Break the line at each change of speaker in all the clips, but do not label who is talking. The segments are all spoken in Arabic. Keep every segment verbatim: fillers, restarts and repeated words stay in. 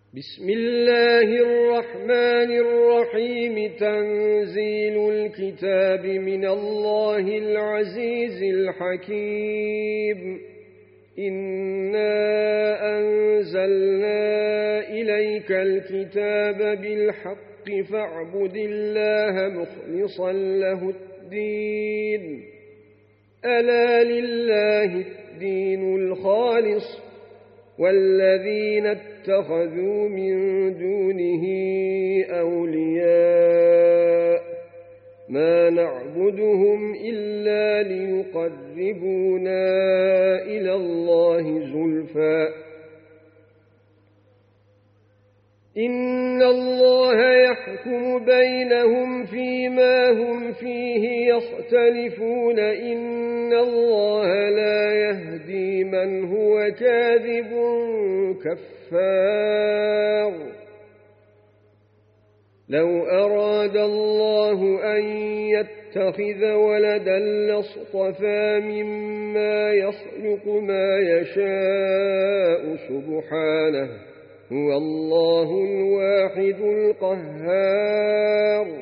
بسم الله الرحمن الرحيم تنزيل الكتاب من الله العزيز الحكيم إنا أنزلنا إليك الكتاب بالحق فاعبد الله مخلصا له الدين ألا لله الدين الخالص والذين اتخذوا من دونه أولياء ما نعبدهم إلا ليقربونا إلى الله زلفى إن الله يحكم بينهم فيما هم فيه يختلفون إن الله لا يهدي من هو كاذب كفار لو أراد الله أن يتخذ ولدا لاصطفى مما يخلق ما يشاء سبحانه هو الله الواحد القهار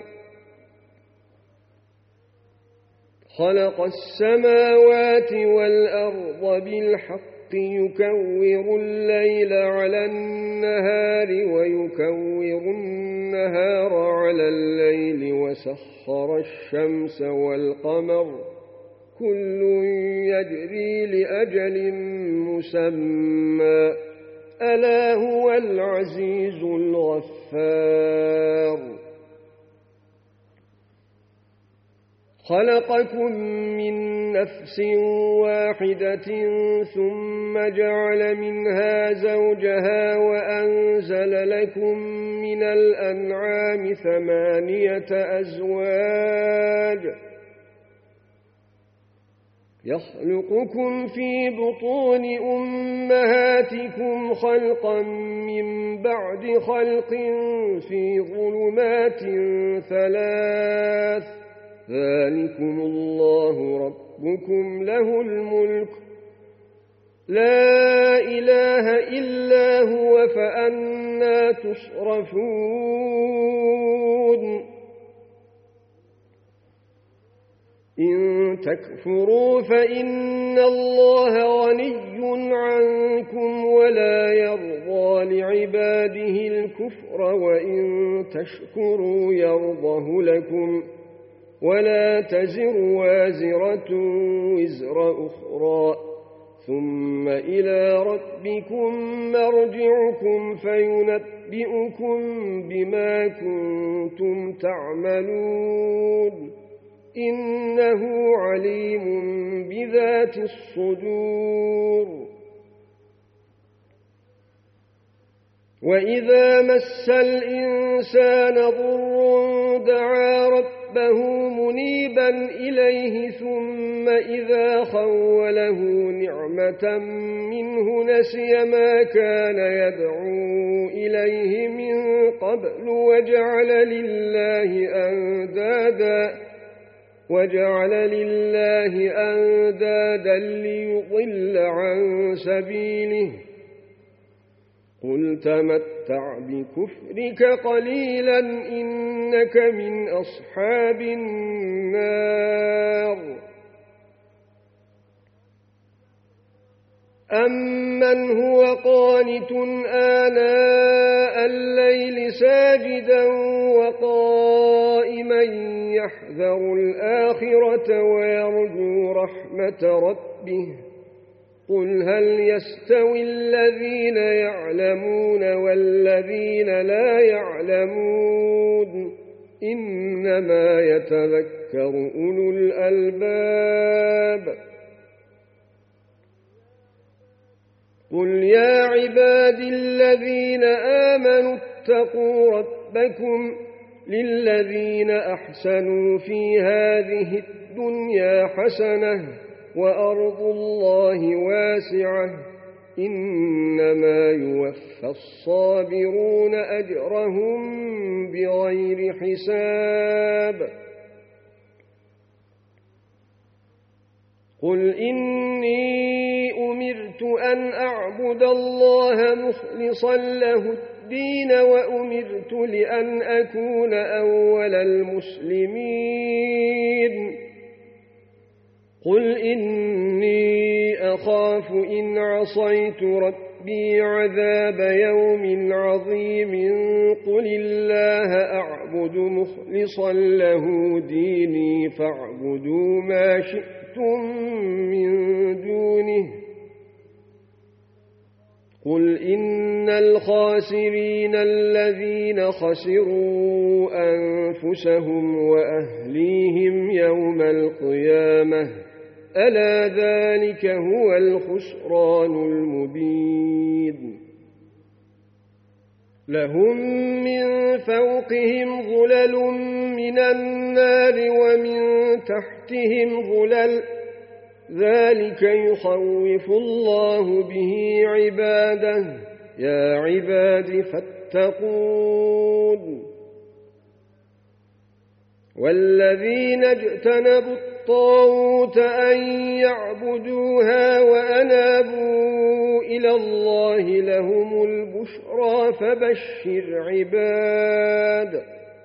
خلق السماوات والأرض بالحق يكور الليل على النهار ويكور النهار على الليل وسخر الشمس والقمر كل يجري لأجل مسمى ألا هو العزيز الغفار خلقكم من نفس واحدة ثم جعل منها زوجها وأنزل لكم من الأنعام ثمانية أزواج يخلقكم في بطون أمهاتكم خلقا من بعد خلق في ظلمات ثلاث ذلكم الله ربكم له الملك لا إله إلا هو فأنى تصرفون إن تكفروا فإن الله غني عنكم ولا يرضى لعباده الكفر وإن تشكروا يرضه لكم ولا تزر وازرة وزر أخرى ثم إلى ربكم مرجعكم فينبئكم بما كنتم تعملون إنه عليم بذات الصدور وإذا مس الإنسان ضر دعا ربه منيبا إليه ثم إذا خوله نعمة منه نسي ما كان يدعو إليه من قبل وجعل لله أندادا وجعل لله أندادا ليضل عن سبيله قل تمتع بكفرك قليلا إنك من أصحاب النار أمن هو قانت آناء الليل ساجدا وقائما يحذر الآخرة ويرجو رحمة ربه قل هل يستوي الذين يعلمون والذين لا يعلمون إنما يتذكر أولو الألباب قل يا عبادي الذين آمنوا اتقوا ربكم للذين أحسنوا في هذه الدنيا حسنة وأرض الله واسعة إنما يوفى الصابرون أجرهم بغير حساب قل إني أمرت أن أعبد الله مخلصا له الدين وأمرت لأن أكون أول المسلمين قل إني أخاف إن عصيت ربي عذاب يوم عظيم قل الله أعبد مخلصا له ديني فاعبدوا ما شئتم من دونه قل إن الخاسرين الذين خسروا أنفسهم وأهليهم يوم القيامة ألا ذلك هو الخسران المبين لهم من فوقهم ظلل من النار ومن تحتهم ظلل ذلك يخوف الله به عباده يا عباد فاتقون والذين اجتنبوا الطاغوت أن يعبدوها وأنابوا إلى الله لهم البشرى فبشر عباد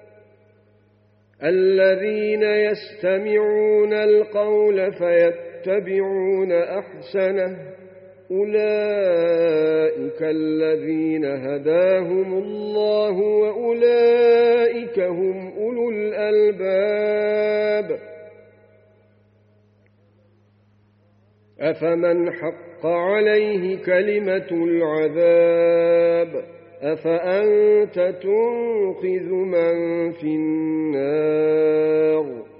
الذين يستمعون القول فيتبعون أحسنه أولئك الذين هداهم الله وأولئك هم أولو الألباب أفمن حق عليه كلمة العذاب أفأنت تنقذ من في النار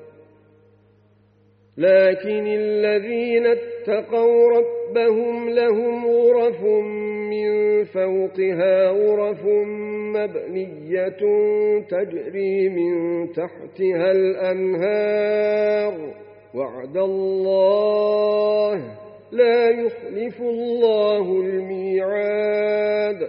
لكن الذين اتقوا ربهم لهم غرف من فوقها غرف مبنية تجري من تحتها الأنهار وعد الله لا يخلف الله الميعاد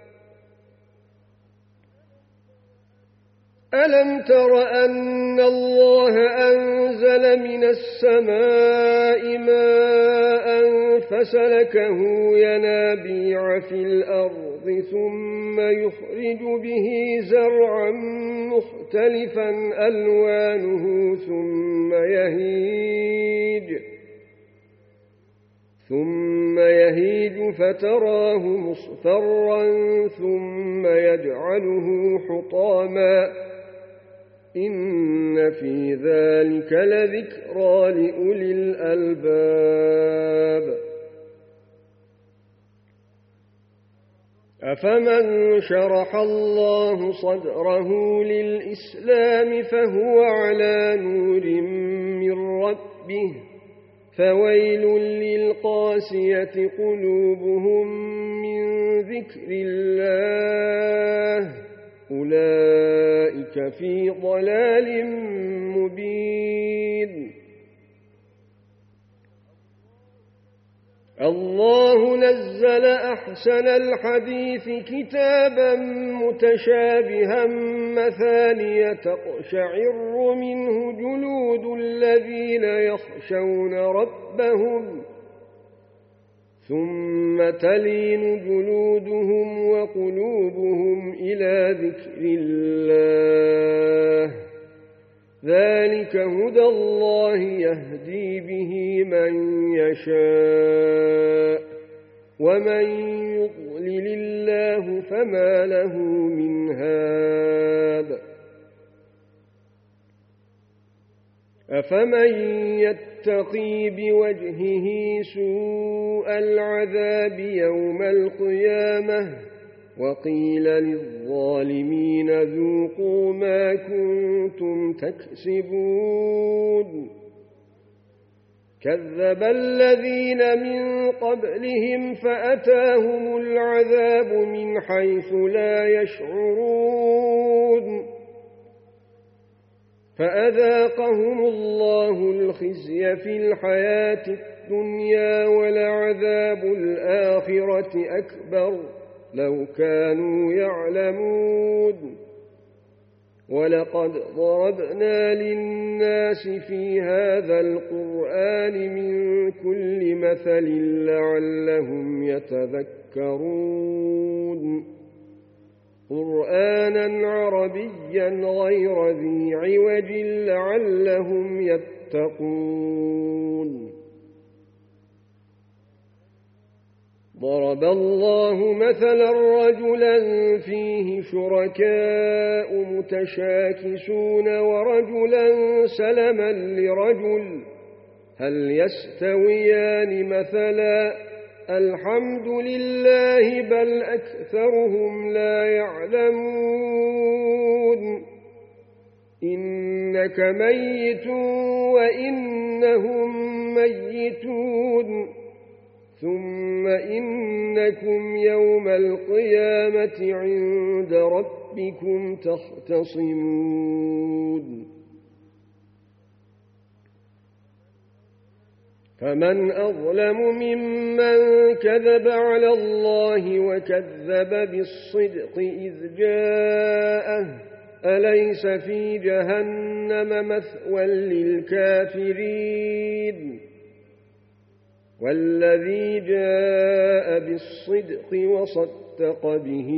ألم تر أن الله أنزل من السماء ماء فسلكه ينابيع في الأرض ثم يخرج به زرعا مختلفا ألوانه ثم يهيج ثم يهيج فتراه مصفرا ثم يجعله حطاما إن في ذلك لذكرى لأولي الألباب أفمن شرح الله صدره للإسلام فهو على نور من ربه فويل للقاسية قلوبهم من ذكر الله أولئك في ضلال مبين الله نزل أحسن الحديث كتابا متشابها مثانية تقشعر منه جلود الذين يخشون ربهم ثم تلين جلودهم وقلوبهم إلى ذكر الله ذلك هدى الله يهدي به من يشاء ومن يضلل الله فما له من هاد أفمن يتقي بوجهه سوء العذاب يوم القيامة وقيل للظالمين ذوقوا ما كنتم تكسبون كذب الذين من قبلهم فأتاهم العذاب من حيث لا يشعرون فأذاقهم الله الخزي في الحياة الدنيا ولعذاب الآخرة أكبر لو كانوا يعلمون ولقد ضربنا للناس في هذا القرآن من كل مثل لعلهم يتذكرون قرآنا عربيا غير ذي عوج لعلهم يتقون ضرب الله مثلا رجلا فيه شركاء متشاكسون ورجلا سلما لرجل هل يستويان مثلا الحمد لله بل أكثرهم لا يعلمون إنك ميت وإنهم ميتون ثم إنكم يوم القيامة عند ربكم تختصمون فمن أظلم ممن كذب على الله وكذب بالصدق إذ جاءه أليس في جهنم مثوى للكافرين والذي جاء بالصدق وصدق به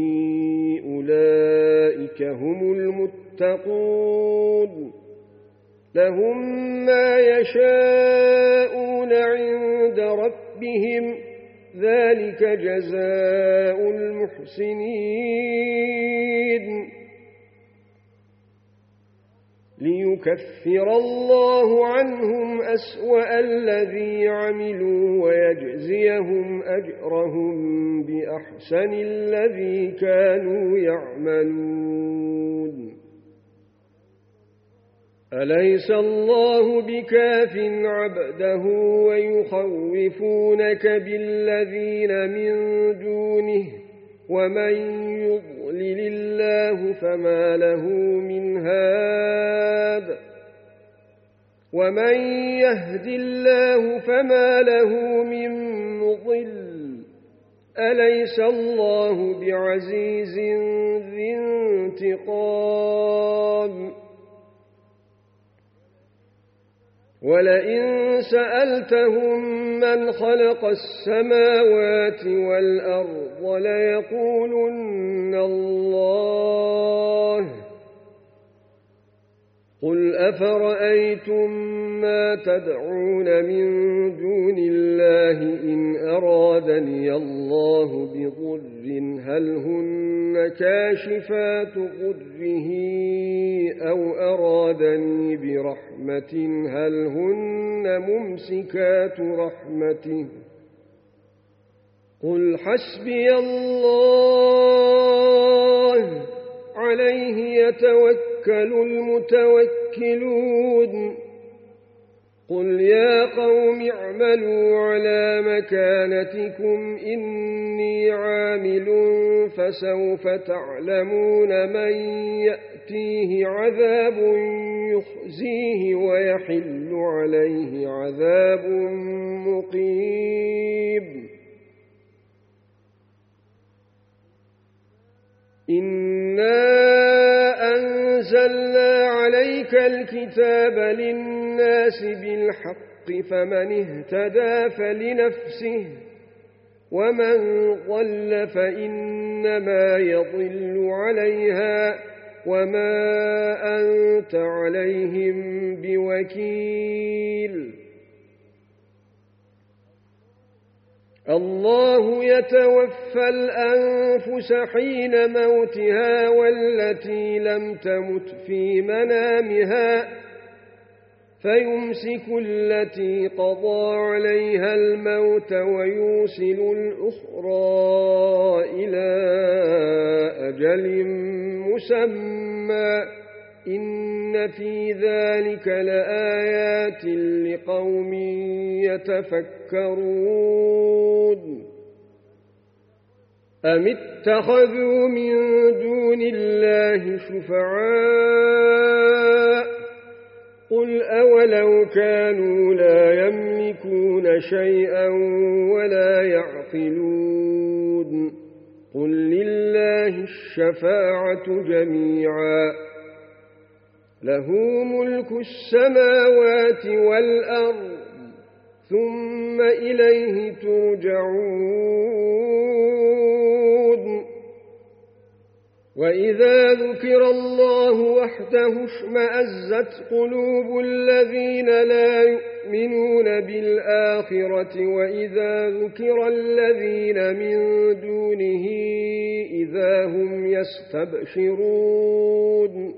أولئك هم المتقون لهم ما يشاءون عند ربهم ذلك جزاء المحسنين ليكفر الله عنهم أسوأ الذي عملوا ويجزيهم أجرهم بأحسن الذي كانوا يعملون أليس الله بكاف عبده ويخوفونك بالذين من دونه ومن يضلل الله فما له من هاد ومن يهد الله فما له من مضل أليس الله بعزيز ذي انتقام ولئن سألتهم من خلق السماوات والأرض ليقولن الله قل أفرأيتم ما تدعون من دون الله إن أرادني الله بضر هل هن كاشفات ضره أو أرادني برحمة هل هن ممسكات رحمته قل حسبي الله عليه يتوكل المتوكلون قل يا قوم اعملوا على مكانتكم إني عامل فسوف تعلمون من يأتيه عذاب يخزيه ويحل عليه عذاب مقيم إنا أنزلنا عليك الكتاب للناس بالحق فمن اهتدى فلنفسه ومن ضل فإنما يضل عليها وما أنت عليهم بوكيل الله يتوفى الأنفس حين موتها والتي لم تمت في منامها فيمسك التي قضى عليها الموت ويوصل الأخرى إلى أجل مسمى إن في ذلك لآيات لقوم يتفكرون أم اتخذوا من دون الله شفعاء قل أولو كانوا لا يملكون شيئا ولا يعقلون قل لله الشفاعة جميعا له ملك السماوات والأرض ثم إليه ترجعون وإذا ذكر الله وحده اشمأزت قلوب الذين لا يؤمنون بالآخرة وإذا ذكر الذين من دونه إذا هم يستبشرون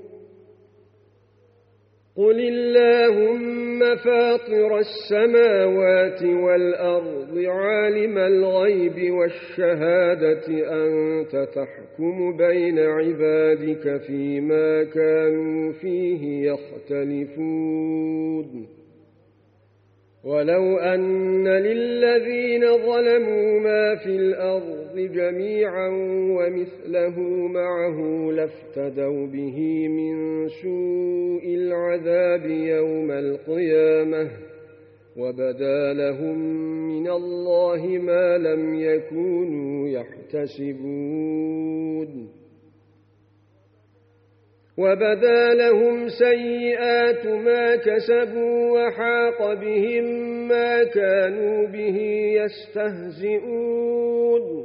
قل اللهم فاطر السماوات والأرض عالم الغيب والشهادة أنت تحكم بين عبادك فيما كانوا فيه يختلفون ولو أن للذين ظلموا ما في الأرض جميعا ومثله معه لافتدوا به من سوء العذاب يوم القيامة وبدا لهم من الله ما لم يكونوا يحتسبون وبدا لهم سيئات ما كسبوا وحاق بهم ما كانوا به يستهزئون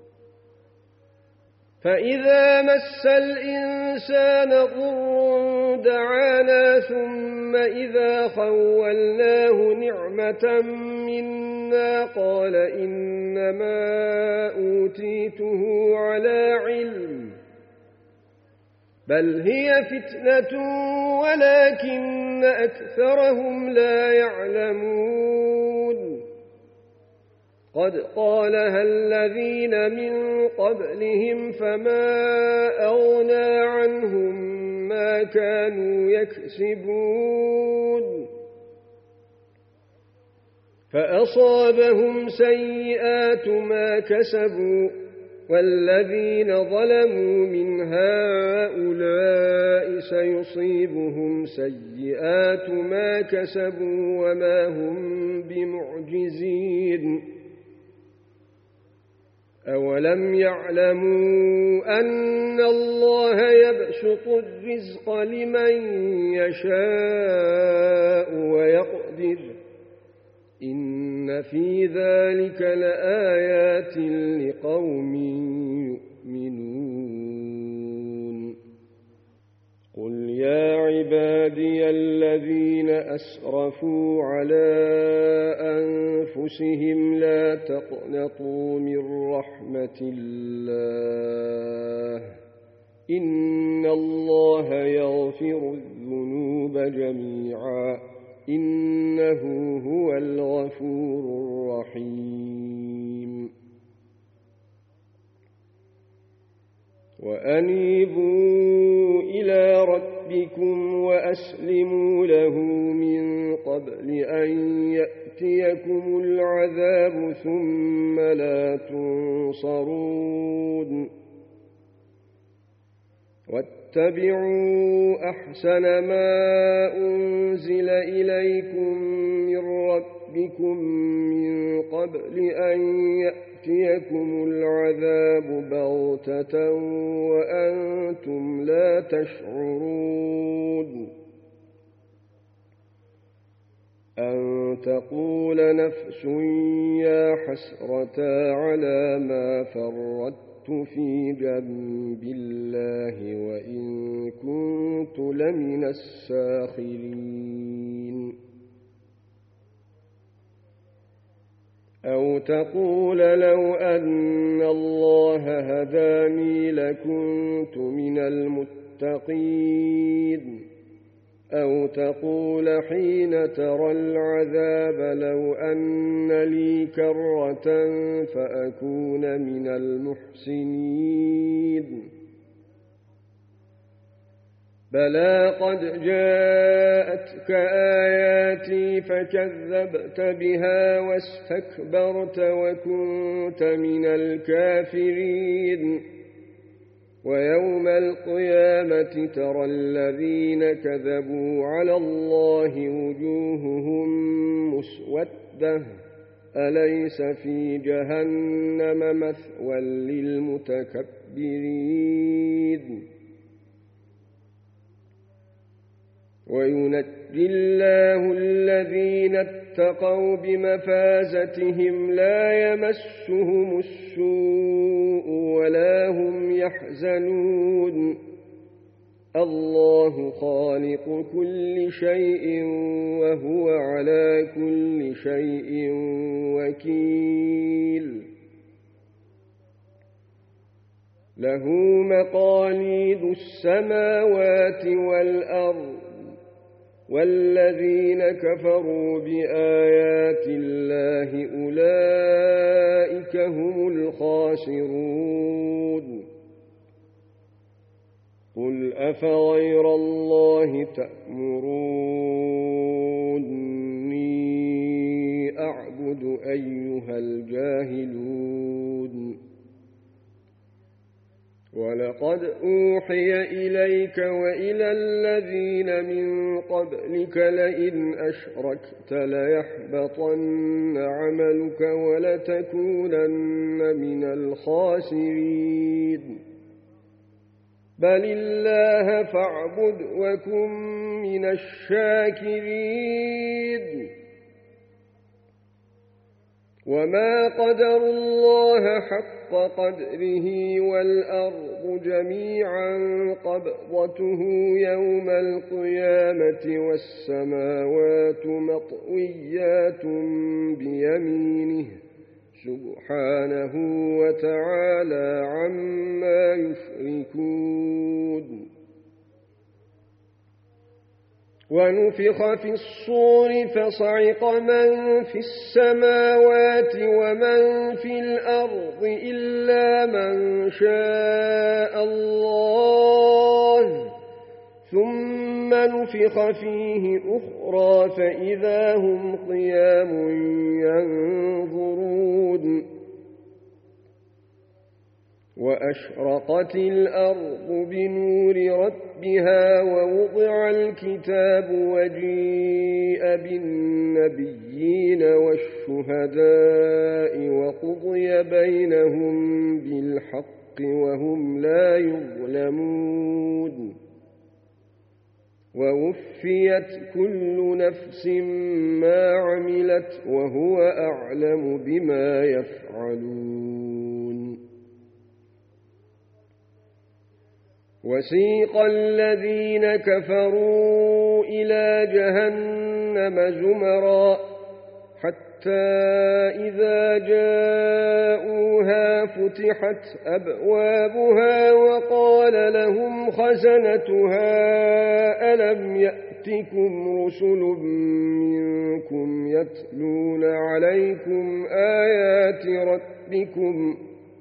فإذا مس الإنسان ضر دعانا ثم إذا خولناه نعمة منا قال إنما أوتيته على علم بل هي فتنة ولكن أكثرهم لا يعلمون قد قالها الذين من قبلهم فما أغنى عنهم ما كانوا يكسبون فأصابهم سيئات ما كسبوا والذين ظلموا من هؤلاء سيصيبهم سيئات ما كسبوا وما هم بمعجزين أولم يعلموا أن الله يبسط الرزق لمن يشاء ويقدر إن في ذلك لآيات لقوم يؤمنون قل يا عبادي الذين أسرفوا على أنفسهم لا تقنطوا من رحمة الله إن الله يغفر الذنوب جميعا إنه هو الغفور الرحيم وأنيبوا إلى ربكم وأسلموا له من قبل أن يأتيكم العذاب ثم لا تنصرون واتبعوا أحسن ما أنزل إليكم من ربكم من قبل أن يأتيكم العذاب بغتة وأنتم لا تشعرون أن تقول نفس يا حسرة على ما فرطت في جنب الله وإن كنت لمن الساخرين أو تقول لو أن الله هداني لكنت من المتقين أو تقول حين ترى العذاب لو أن لي كرة فأكون من المحسنين بلى قد جاءتك آياتي فكذبت بها واستكبرت وكنت من الكافرين ويوم القيامة ترى الذين كذبوا على الله وجوههم مسودة أليس في جهنم مثوى للمتكبرين اتقوا بمفازتهم لا يمسهم السوء ولا هم يحزنون الله خالق كل شيء وهو على كل شيء وكيل له مقاليد السماوات والأرض والذين كفروا بآيات الله أولئك هم الخاسرون قل أفغير الله تأمروني أعبد أيها الجاهلون ولقد أوحي إليك وإلى الذين من قبلك لئن أشركت ليحبطن عملك ولتكونن من الخاسرين بل الله فاعبد وكن من الشاكرين وما قدر الله حق قدره والأرض جميعا قبضته يوم القيامة والسماوات مطويات بيمينه سبحانه وتعالى عما يشركون ونفخ في الصور فصعق من في السماوات ومن في الأرض إلا من شاء الله ثم نفخ فيه أخرى فإذا هم قيام ينظرون وأشرقت الأرض بنور ربها ووضع الكتاب وجيء بالنبيين والشهداء وقضي بينهم بالحق وهم لا يظلمون ووفيت كل نفس ما عملت وهو أعلم بما يفعلون وسيق الذين كفروا إلى جهنم زمرا حتى إذا جاءوها فتحت أبوابها وقال لهم خزنتها ألم يأتكم رسل منكم يتلون عليكم آيات ربكم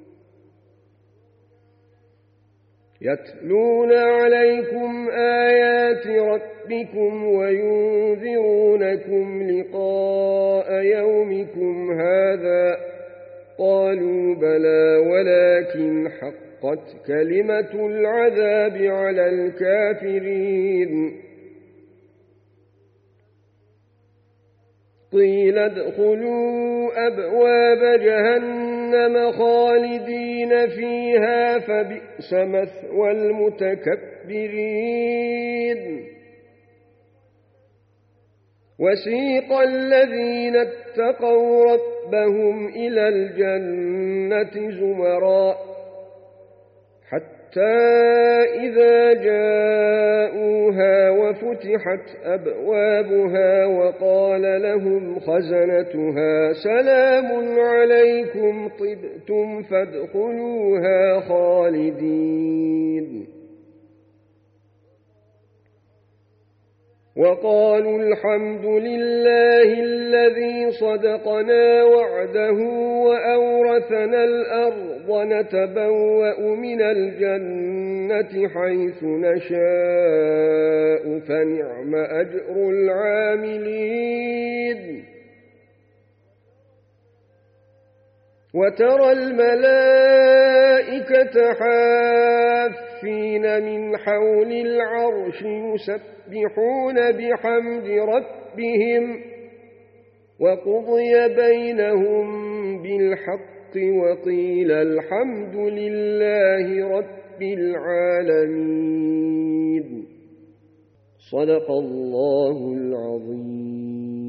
يتلون عليكم آيات ربكم وينذرونكم لقاء يومكم هذا قالوا بلى ولكن حقت كلمة العذاب على الكافرين قيل ادخلوا أبواب جهنم خالدين فيها فبئس مثوى المتكبرين وسيق الذين اتقوا ربهم إلى الجنة زمرا حتى إذا جاءوها وفتحت أبوابها وقال لهم خزنتها سلام عليكم طبتم فادخلوها خالدين وقالوا الحمد لله الذي صدقنا وعده وأورثنا الأرض نتبوأ من الجنة حيث نشاء فنعم أجر العاملين وترى الملائكة حافين من حول العرش يسبحون بحمد ربهم وقضي بينهم بالحق وقيل الحمد لله رب العالمين صدق الله العظيم.